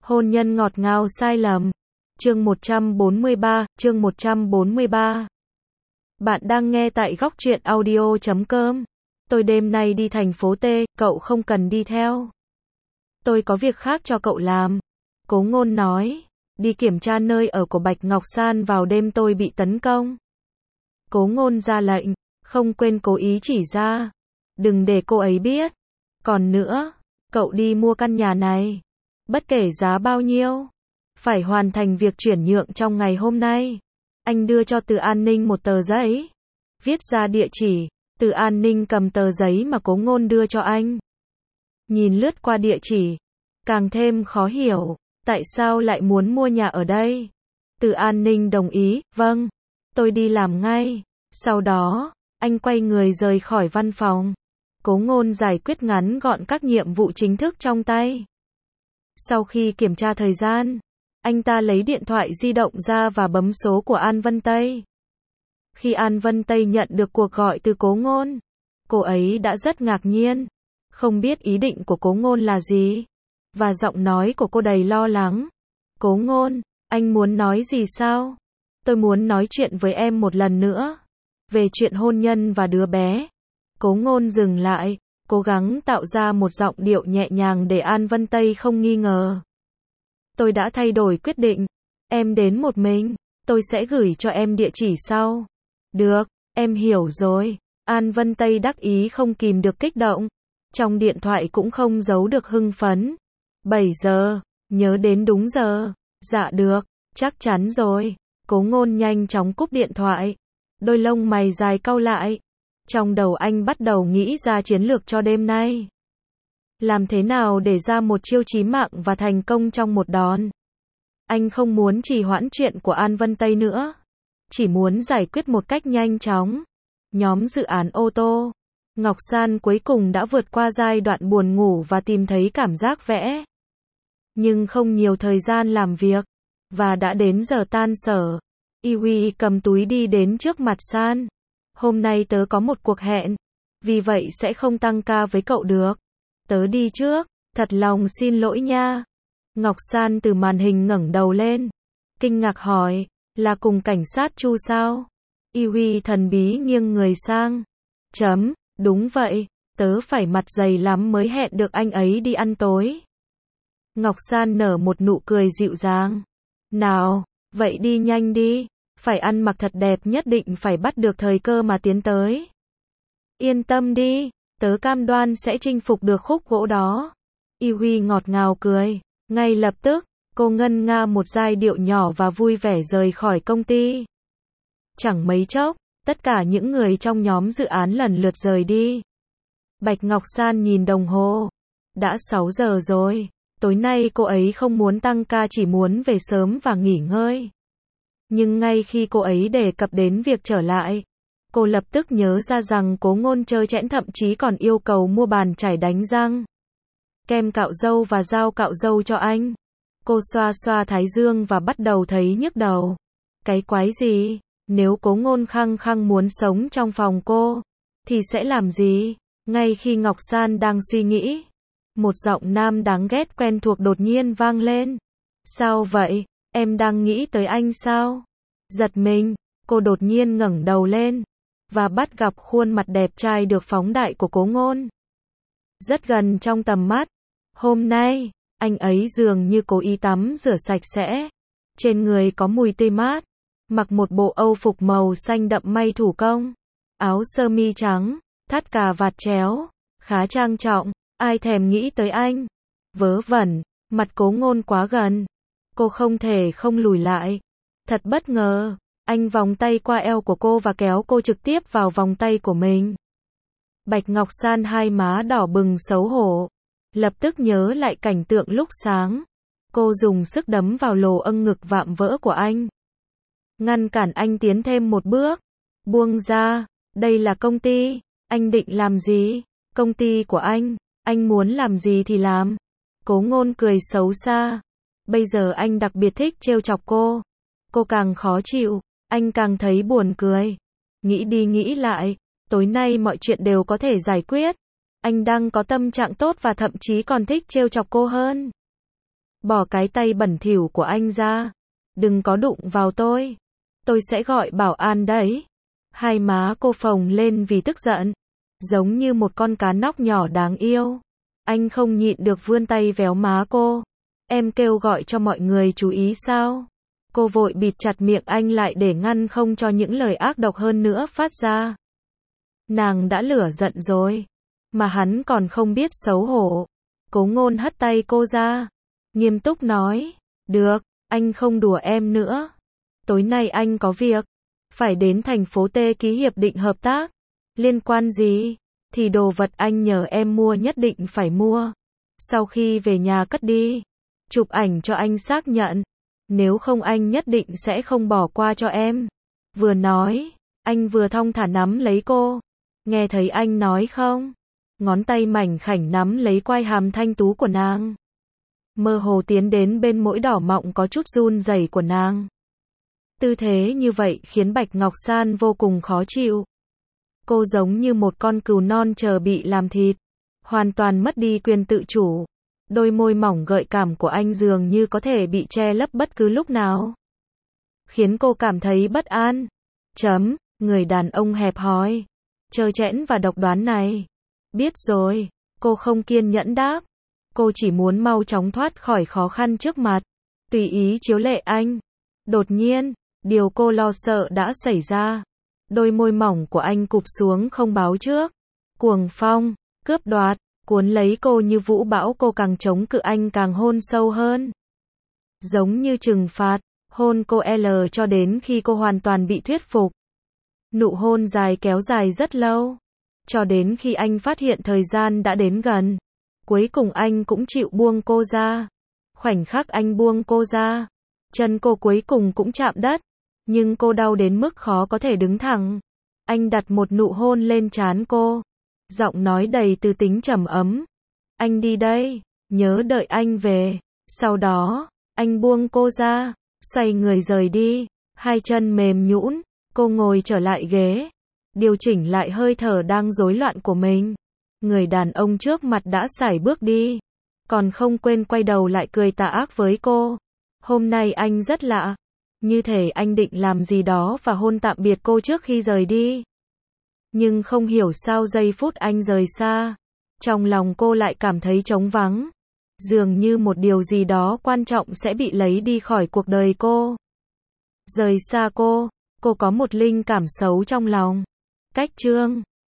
Hôn nhân ngọt ngào sai lầm. Chương 143. Bạn đang nghe tại góc truyện audio.com. Tôi đêm nay đi thành phố T, cậu không cần đi theo. Tôi có việc khác cho cậu làm. Cố Ngôn nói. Đi kiểm tra nơi ở của Bạch Ngọc San vào đêm tôi bị tấn công. Cố Ngôn ra lệnh, không quên cố ý chỉ ra. Đừng để cô ấy biết. Còn nữa, cậu đi mua căn nhà này. Bất kể giá bao nhiêu, phải hoàn thành việc chuyển nhượng trong ngày hôm nay. Anh đưa cho Từ An Ninh một tờ giấy, viết ra địa chỉ. Từ An Ninh cầm tờ giấy mà Cố Ngôn đưa cho anh. Nhìn lướt qua địa chỉ, càng thêm khó hiểu, tại sao lại muốn mua nhà ở đây. Từ An Ninh đồng ý, vâng, tôi đi làm ngay. Sau đó, anh quay người rời khỏi văn phòng. Cố Ngôn giải quyết ngắn gọn các nhiệm vụ chính thức trong tay. Sau khi kiểm tra thời gian, anh ta lấy điện thoại di động ra và bấm số của An Vân Tây. Khi An Vân Tây nhận được cuộc gọi từ Cố Ngôn, cô ấy đã rất ngạc nhiên, không biết ý định của Cố Ngôn là gì, và giọng nói của cô đầy lo lắng. Cố Ngôn, anh muốn nói gì sao? Tôi muốn nói chuyện với em một lần nữa, về chuyện hôn nhân và đứa bé. Cố Ngôn dừng lại, cố gắng tạo ra một giọng điệu nhẹ nhàng để An Vân Tây không nghi ngờ. Tôi đã thay đổi quyết định, em đến một mình, tôi sẽ gửi cho em địa chỉ sau. Được, em hiểu rồi. An Vân Tây đắc ý không kìm được kích động, trong điện thoại cũng không giấu được hưng phấn. 7 giờ, nhớ đến đúng giờ. Dạ được, chắc chắn rồi. Cố Ngôn nhanh chóng cúp điện thoại, đôi lông mày dài cau lại. Trong đầu anh bắt đầu nghĩ ra chiến lược cho đêm nay. Làm thế nào để ra một chiêu chí mạng và thành công trong một đòn. Anh không muốn trì hoãn chuyện của An Vân Tây nữa, chỉ muốn giải quyết một cách nhanh chóng. Nhóm dự án ô tô Ngọc San cuối cùng đã vượt qua giai đoạn buồn ngủ và tìm thấy cảm giác vẽ. Nhưng không nhiều thời gian làm việc, và đã đến giờ tan sở. Iwi cầm túi đi đến trước mặt San. Hôm nay tớ có một cuộc hẹn, vì vậy sẽ không tăng ca với cậu được. Tớ đi trước, thật lòng xin lỗi nha. Ngọc San từ màn hình ngẩng đầu lên, kinh ngạc hỏi, là cùng cảnh sát Chu sao? Iwi thần bí nghiêng người sang. Đúng vậy, tớ phải mặt dày lắm mới hẹn được anh ấy đi ăn tối. Ngọc San nở một nụ cười dịu dàng. Nào, vậy đi nhanh đi, phải ăn mặc thật đẹp, nhất định phải bắt được thời cơ mà tiến tới. Yên tâm đi, tớ cam đoan sẽ chinh phục được khúc gỗ đó. Iwi ngọt ngào cười. Ngay lập tức, cô ngân nga một giai điệu nhỏ và vui vẻ rời khỏi công ty. Chẳng mấy chốc, tất cả những người trong nhóm dự án lần lượt rời đi. Bạch Ngọc San nhìn đồng hồ. Đã 6 giờ rồi. Tối nay cô ấy không muốn tăng ca, chỉ muốn về sớm và nghỉ ngơi. Nhưng ngay khi cô ấy đề cập đến việc trở lại, cô lập tức nhớ ra rằng Cố Ngôn trơ trẽn, thậm chí còn yêu cầu mua bàn chải đánh răng, kem cạo râu và dao cạo râu cho anh. Cô xoa xoa thái dương và bắt đầu thấy nhức đầu. Cái quái gì? Nếu Cố Ngôn khăng khăng muốn sống trong phòng cô, thì sẽ làm gì? Ngay khi Ngọc San đang suy nghĩ, một giọng nam đáng ghét quen thuộc đột nhiên vang lên. Sao vậy? Em đang nghĩ tới anh sao? Giật mình, cô đột nhiên ngẩng đầu lên, và bắt gặp khuôn mặt đẹp trai được phóng đại của Cố Ngôn. Rất gần trong tầm mắt. Hôm nay, anh ấy dường như cố ý tắm rửa sạch sẽ. Trên người có mùi tươi mát. Mặc một bộ âu phục màu xanh đậm may thủ công. Áo sơ mi trắng, thắt cà vạt chéo. Khá trang trọng, ai thèm nghĩ tới anh. Vớ vẩn, mặt Cố Ngôn quá gần. Cô không thể không lùi lại. Thật bất ngờ, anh vòng tay qua eo của cô và kéo cô trực tiếp vào vòng tay của mình. Bạch Ngọc San hai má đỏ bừng xấu hổ, lập tức nhớ lại cảnh tượng lúc sáng. Cô dùng sức đấm vào lồ âng ngực vạm vỡ của anh, ngăn cản anh tiến thêm một bước. Buông ra, đây là công ty, anh định làm gì? Công ty của anh muốn làm gì thì làm. Cố Ngôn cười xấu xa. Bây giờ anh đặc biệt thích trêu chọc cô. Cô càng khó chịu, anh càng thấy buồn cười. Nghĩ đi nghĩ lại, tối nay mọi chuyện đều có thể giải quyết. Anh đang có tâm trạng tốt và thậm chí còn thích trêu chọc cô hơn. Bỏ cái tay bẩn thỉu của anh ra. Đừng có đụng vào tôi. Tôi sẽ gọi bảo an đấy. Hai má cô phồng lên vì tức giận. Giống như một con cá nóc nhỏ đáng yêu. Anh không nhịn được vươn tay véo má cô. Em kêu gọi cho mọi người chú ý sao? Cô vội bịt chặt miệng anh lại để ngăn không cho những lời ác độc hơn nữa phát ra. Nàng đã lửa giận rồi. Mà hắn còn không biết xấu hổ. Cố Ngôn hất tay cô ra. Nghiêm túc nói. Được, anh không đùa em nữa. Tối nay anh có việc. Phải đến thành phố T ký hiệp định hợp tác. Liên quan gì? Thì đồ vật anh nhờ em mua nhất định phải mua. Sau khi về nhà cất đi. Chụp ảnh cho anh xác nhận. Nếu không anh nhất định sẽ không bỏ qua cho em. Vừa nói, anh vừa thong thả nắm lấy cô. Nghe thấy anh nói không? Ngón tay mảnh khảnh nắm lấy quai hàm thanh tú của nàng. Mơ hồ tiến đến bên mũi đỏ mọng có chút run rẩy của nàng. Tư thế như vậy khiến Bạch Ngọc San vô cùng khó chịu. Cô giống như một con cừu non chờ bị làm thịt. Hoàn toàn mất đi quyền tự chủ. Đôi môi mỏng gợi cảm của anh dường như có thể bị che lấp bất cứ lúc nào. Khiến cô cảm thấy bất an. Người đàn ông hẹp hòi, trơ trẽn và độc đoán này. Biết rồi, cô không kiên nhẫn đáp. Cô chỉ muốn mau chóng thoát khỏi khó khăn trước mặt. Tùy ý chiếu lệ anh. Đột nhiên, điều cô lo sợ đã xảy ra. Đôi môi mỏng của anh cụp xuống không báo trước. Cuồng phong, cướp đoạt, cuốn lấy cô như vũ bão. Cô càng chống cự anh càng hôn sâu hơn. Giống như trừng phạt, hôn cô cho đến khi cô hoàn toàn bị thuyết phục. Nụ hôn dài kéo dài rất lâu. Cho đến khi anh phát hiện thời gian đã đến gần. Cuối cùng anh cũng chịu buông cô ra. Khoảnh khắc anh buông cô ra, chân cô cuối cùng cũng chạm đất. Nhưng cô đau đến mức khó có thể đứng thẳng. Anh đặt một nụ hôn lên trán cô. Giọng nói đầy từ tính trầm ấm. Anh đi đây, nhớ đợi anh về. Sau đó, anh buông cô ra, xoay người rời đi. Hai chân mềm nhũn, cô ngồi trở lại ghế. Điều chỉnh lại hơi thở đang rối loạn của mình. Người đàn ông trước mặt đã sải bước đi. Còn không quên quay đầu lại cười tà ác với cô. Hôm nay anh rất lạ. Như thể anh định làm gì đó và hôn tạm biệt cô trước khi rời đi. Nhưng không hiểu sao giây phút anh rời xa, trong lòng cô lại cảm thấy trống vắng. Dường như một điều gì đó quan trọng sẽ bị lấy đi khỏi cuộc đời cô. Rời xa cô có một linh cảm xấu trong lòng. Cách chương